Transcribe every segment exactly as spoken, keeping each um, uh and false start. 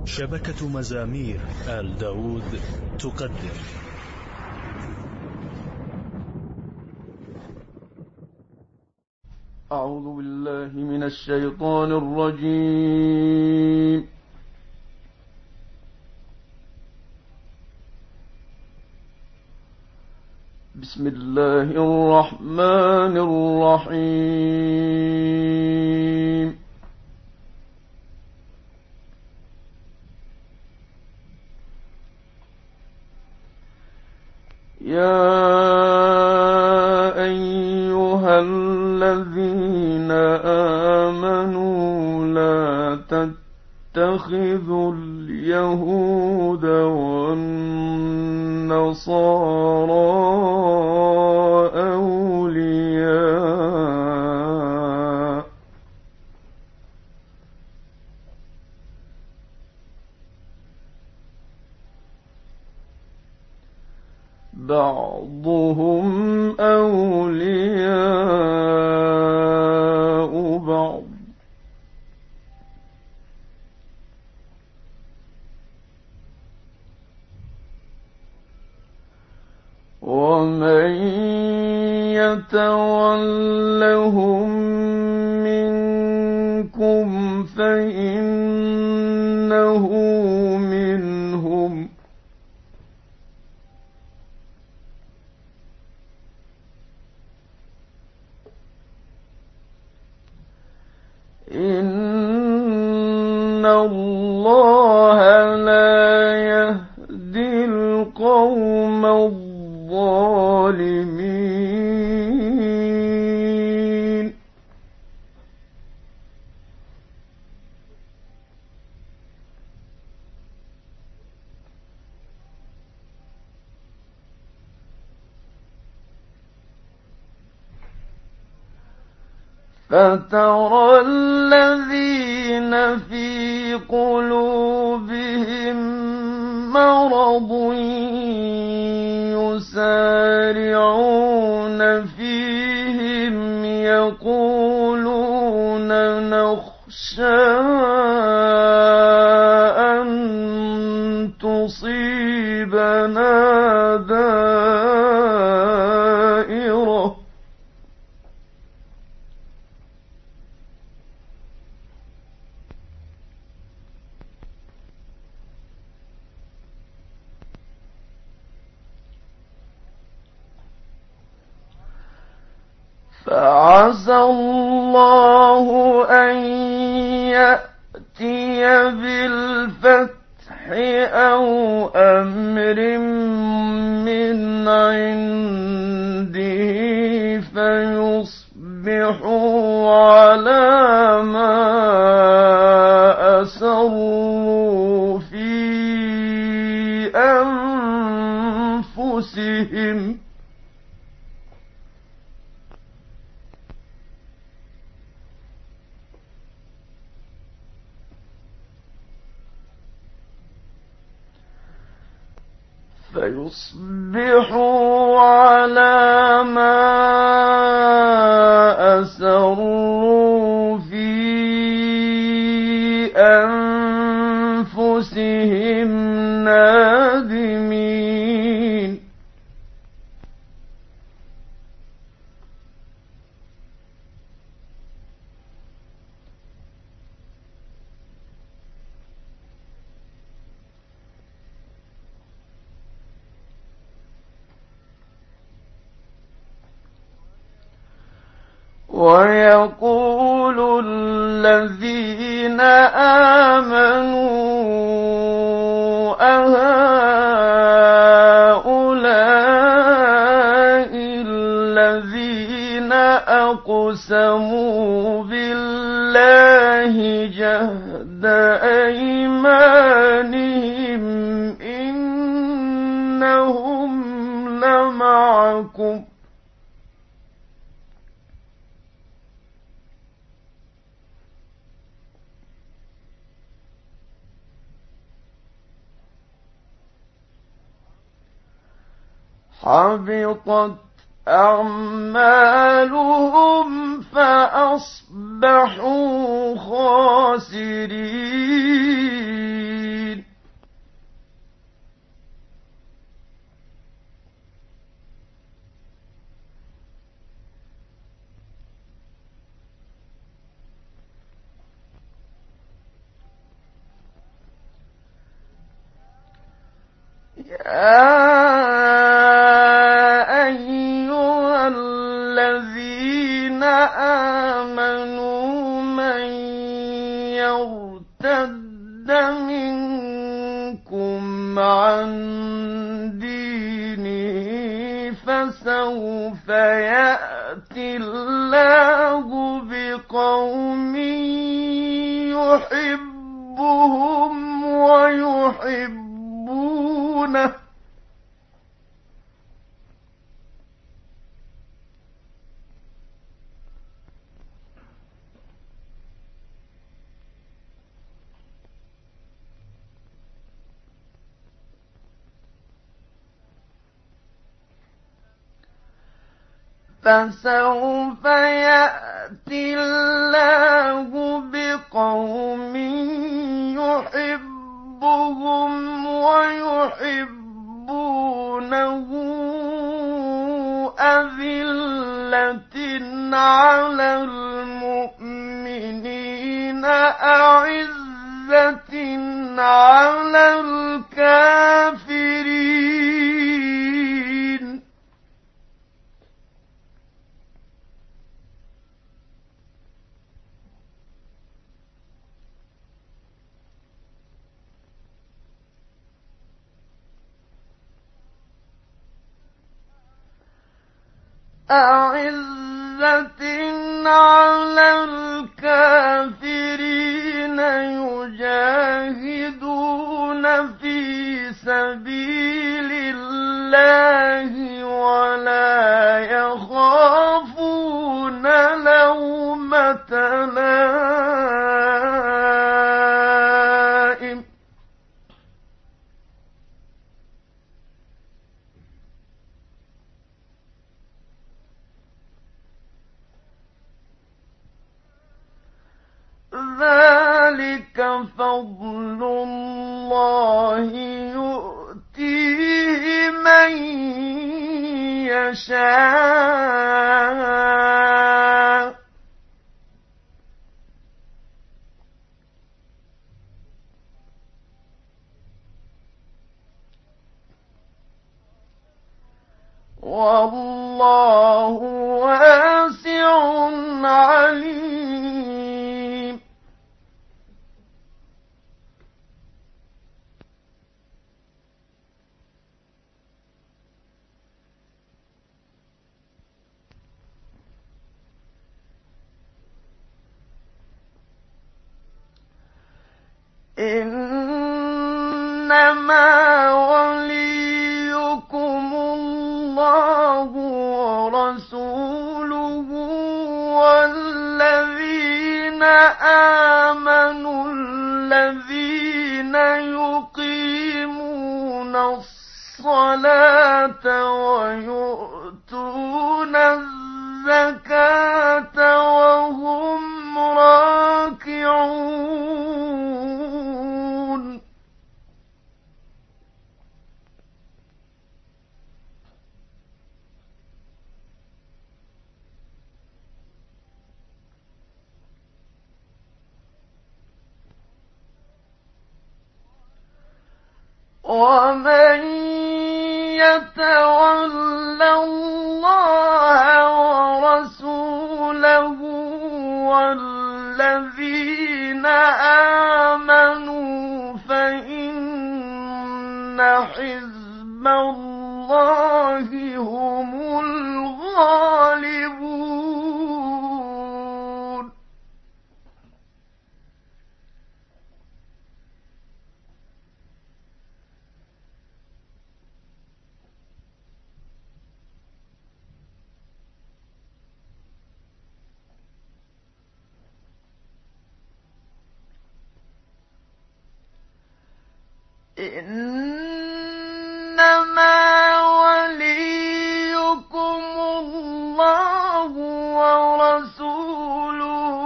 شبكة مزامير آل داود تقدم. أعوذ بالله من الشيطان الرجيم. بسم الله الرحمن الرحيم. يا أيها الذين آمنوا لا تتخذوا اليهود والنصارى أولياء بعضهم أولياء بعض ومن يتولهم منكم فإنه منهم إن الله لا يهدي القوم الظالمين. فترى الذين في قلوبهم مرض يسارعون فيهم يقولون نخشى أن تصيبنا دائرة فعسى الله أن يأتي بالفتح أو أمر من عنده فيصبحوا على ما أسروا في أنفسهم فيصبحوا على ما أسروا في أنفسهم نادمين. ويقول الذين آمنوا أهؤلاء الذين أقسموا بالله جهد أيمانهم إنهم لمعكم حبطت أعمالهم فأصبحوا خاسرين. أيها الذين آمنوا من يرتد منكم عن دينه فسوف يأتي الله بقوم يحبهم ويحبونه فسوف يأتي الله بقوم يحبهم ويحبونه أذلة على المؤمنين أعزة على الكافرين أعزة على الكافرين يجاهدون في سبيل الله ولا يخافون لومة لائم ذلك فضل الله يؤتيه من يشاء والله واسع عليم إنما وليكم الله ورسوله والذين آمنوا الذين يقيمون الصلاة ويؤتون الزكاة وهم راكعون ومن يتول الله ورسوله والذين آمنوا فإن حزب الله هم الغالبون إنما وليكم الله ورسوله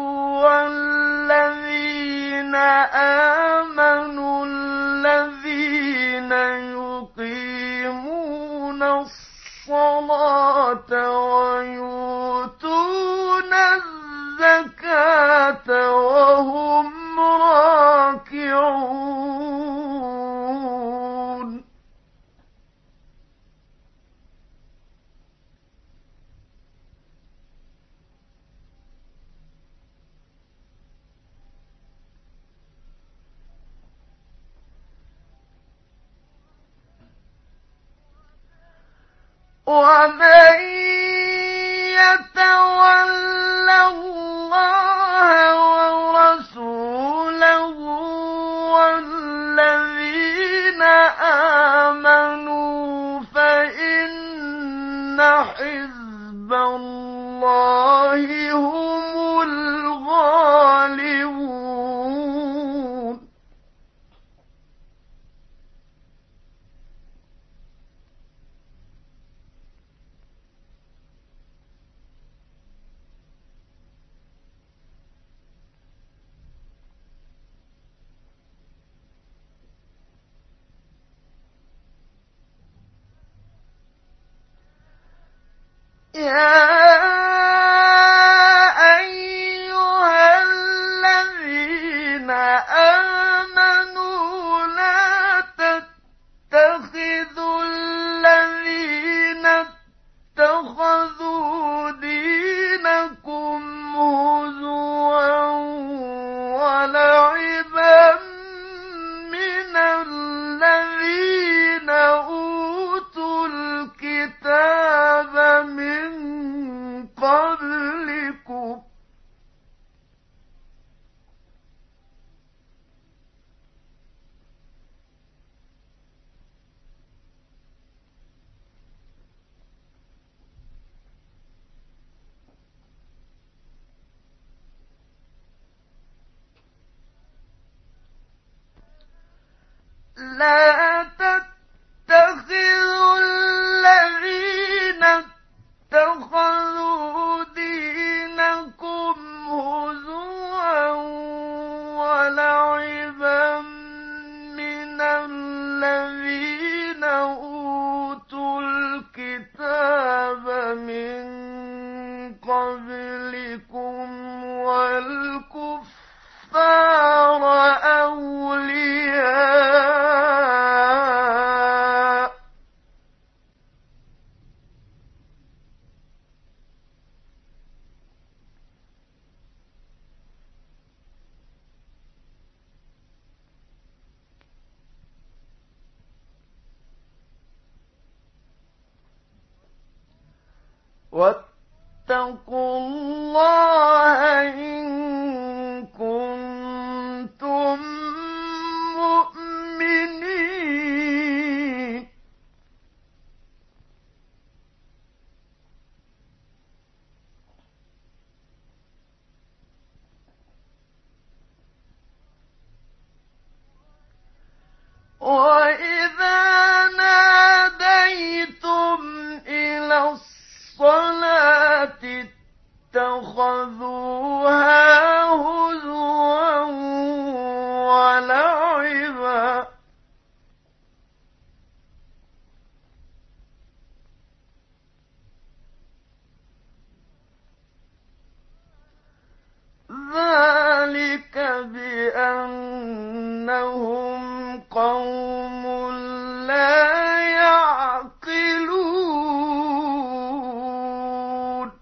والذين آمنوا الذين يقيمون الصلاة ويؤتون الزكاة وهم راكعون ومن يتول الله ورسوله والذين آمنوا فإن حزب الله هم الغالبون. يا أيها الذين آمنوا لا تتخذوا الذين اتخذوا دينكم هزوا ولعبا من الذين أوتوا الكتاب من قبلكم لا تتخذوا الذين اتخذوا دينكم هزوا ولعبا من الذين أوتوا الكتاب من قبلكم والكفار أولياء واتقوا الله إن كنتم مؤمنين. وإذا ناديتم إلى الصلاة اتخذوها هزوا ولعبا ذلك بأنهم قوم لا يعقلون.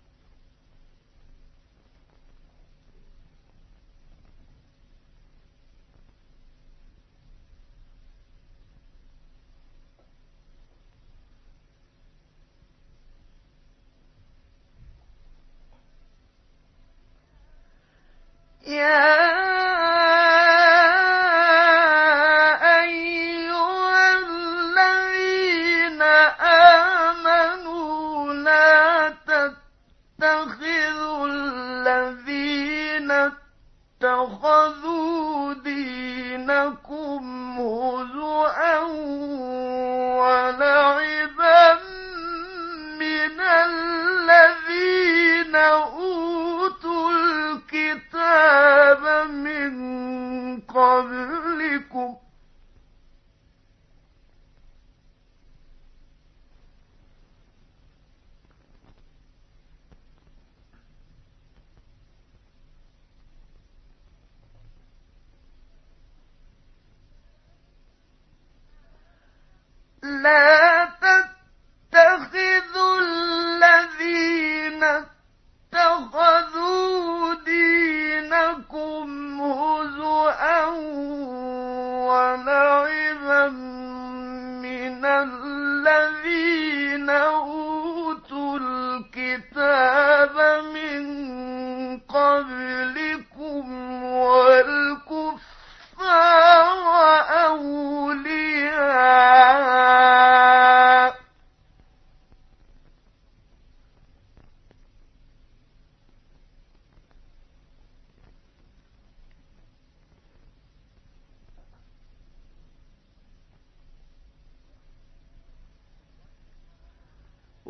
يا أيها الذين آمنوا لا تتخذوا الذين اتخذوا دينكم هزوا ولعبا من الذين أوتوا الكتاب من قبلكم لا تتخذوا الذين اتخذوا دينكم هزوا ولعبا من الذين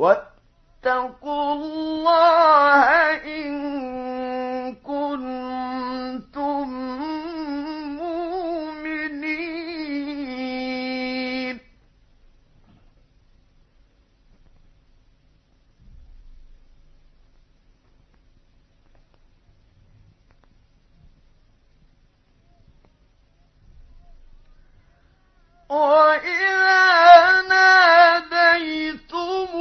واتقوا الله إن كنتم مؤمنين. وإذا ناديتم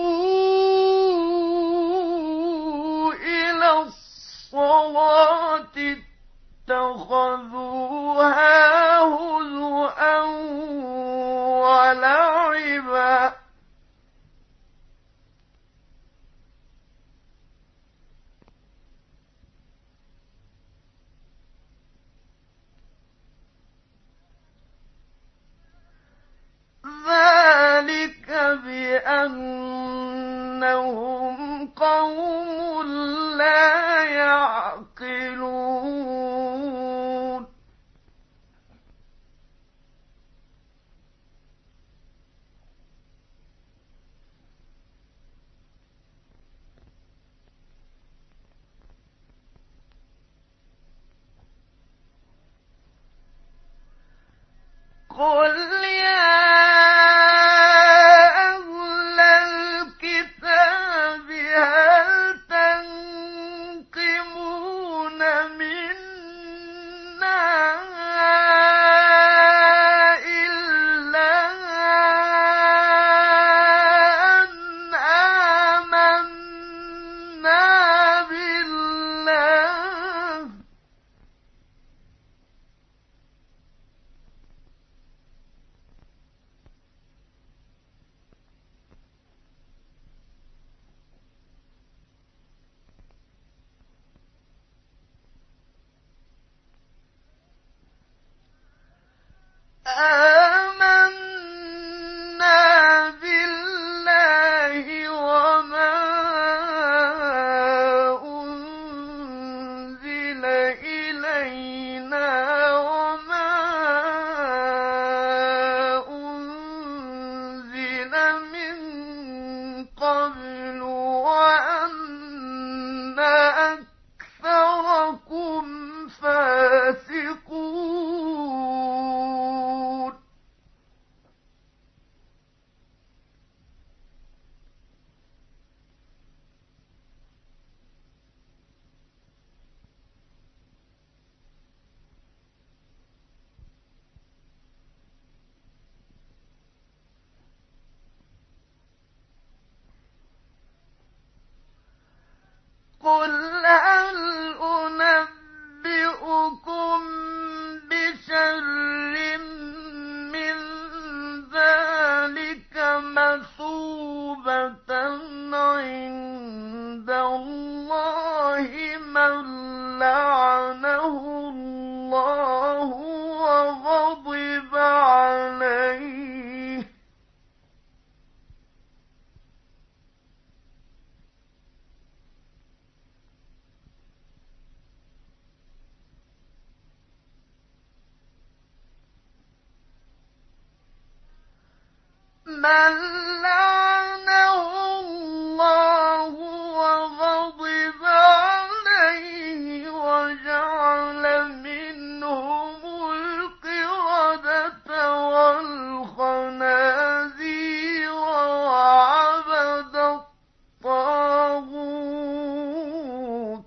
إلى الصلاة اتخذوها هزؤا ولعبا ذلك بأنهم قوم لا يعقلون. قل يا أهل الكتاب هل تنقمون منا إلا أن آمنا بالله آمنا بالله وما أنزل إلينا وما أنزل من قبل وأن أكثركم فاسقون. قل هل أنبئكم بشر من ذلك مثوبة عند الله من لعنه الله وغضب عليه من لعنه الله وغضب عليه وجعل منهم القردة والخنازير وعبد الطاغوت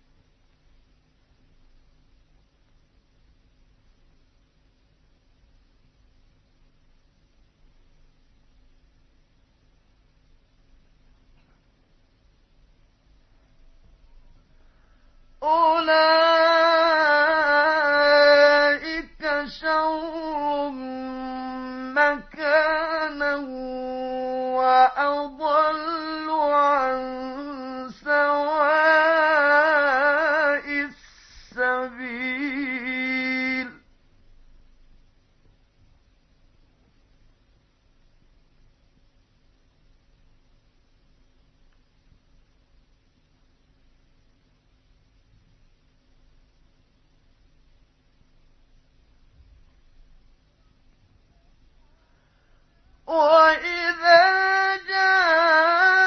أولئك شر مكانا وأضل عن سواء السبيل. وإذا جاء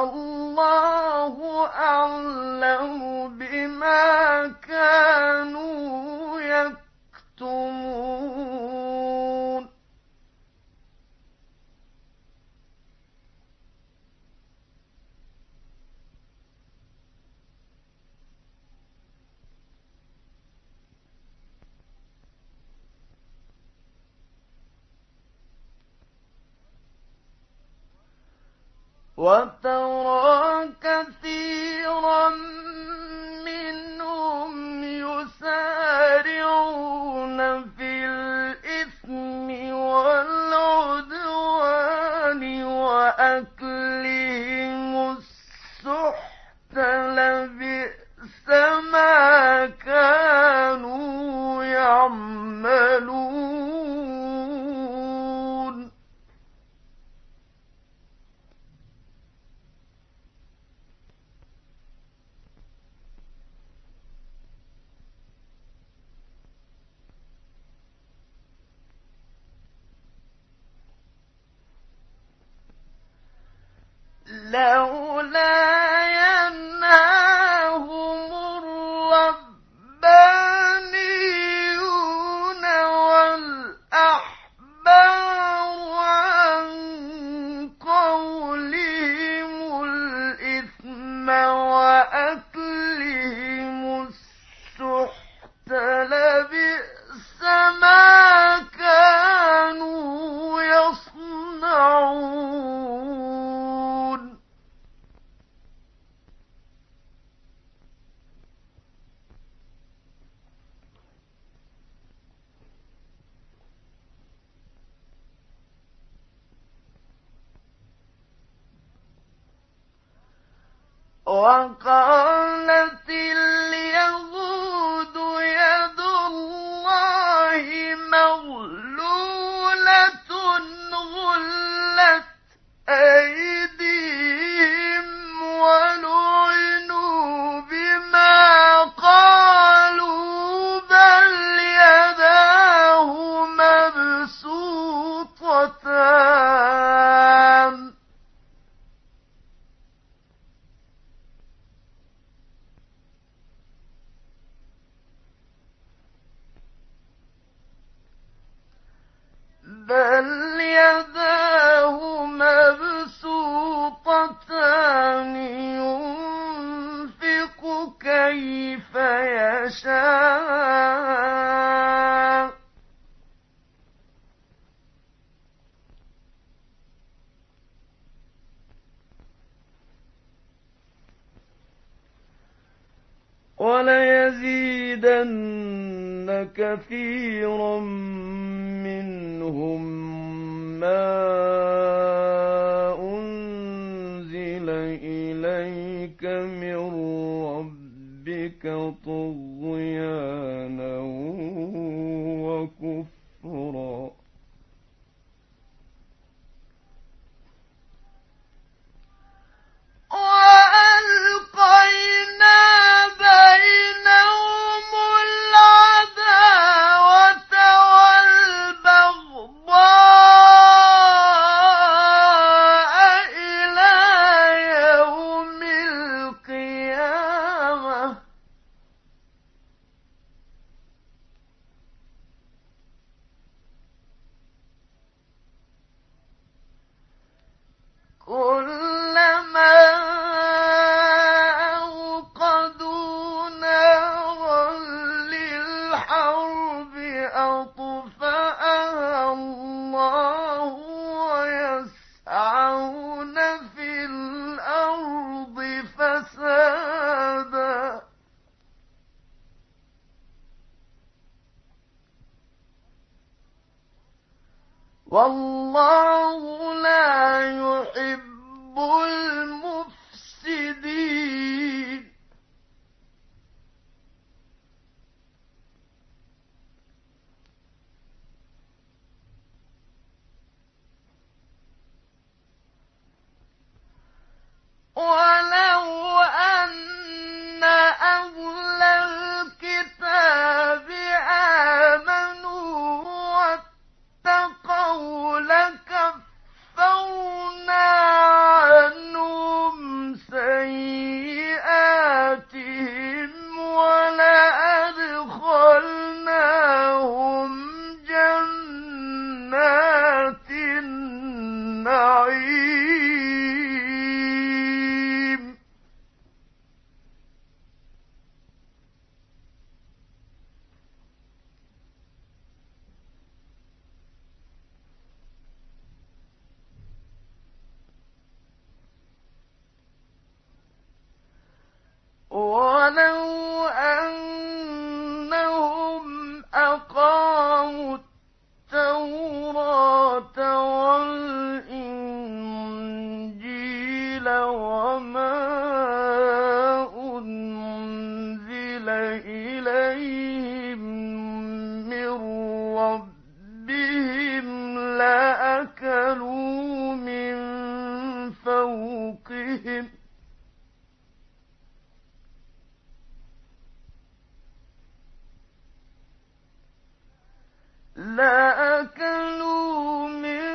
الله أعلم بما كانوا يكتمون وترى كثيرا منهم يسارعون في الإثم والعدوان وأكلهم السحت لبئس ما كانوا يعملون لولا ينهاهم الربانيون والأحبار عن قولهم الإثم وأكلهم السحت لبئس ما كانوا يصنعون وقالت اليهود يد الله مغلولة غلت أيديهم ولعنوا بما قالوا بل يداه مبسوطتان بل يداه مبسوطتان ينفق كيف يشاء وليزيدن كثيرا منهم ما أنزل إليك من ربك طغيانا وكفرا وألقينا بينهم العداوة والبغضاء إلى يوم القيامة كلما أوقدوا نارا للحرب أطفأها الله ويسعون في الأرض فسادا والله لا يحب المفسدين ولو أن أهل الكتاب آمنوا واتقوا لكفرنا عنهم ولو أنهم أقاموا التوراة والإنجيل وما أنزل إليهم من ربهم لأكلوا من فوقهم لأكلوا من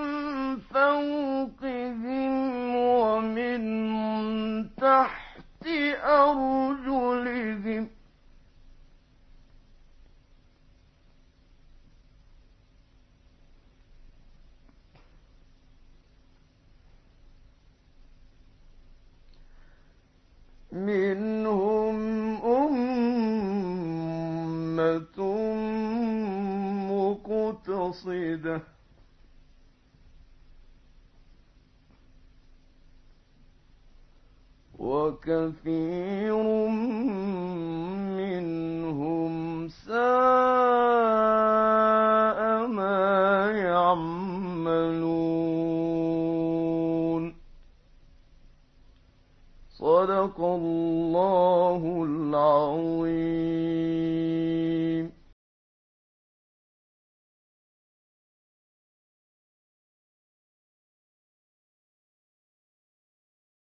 فوقهم ومن تحت أرجلهم منهم أمة مقتصدة وكثير منهم ساء ما يعملون. صدق الله العظيم.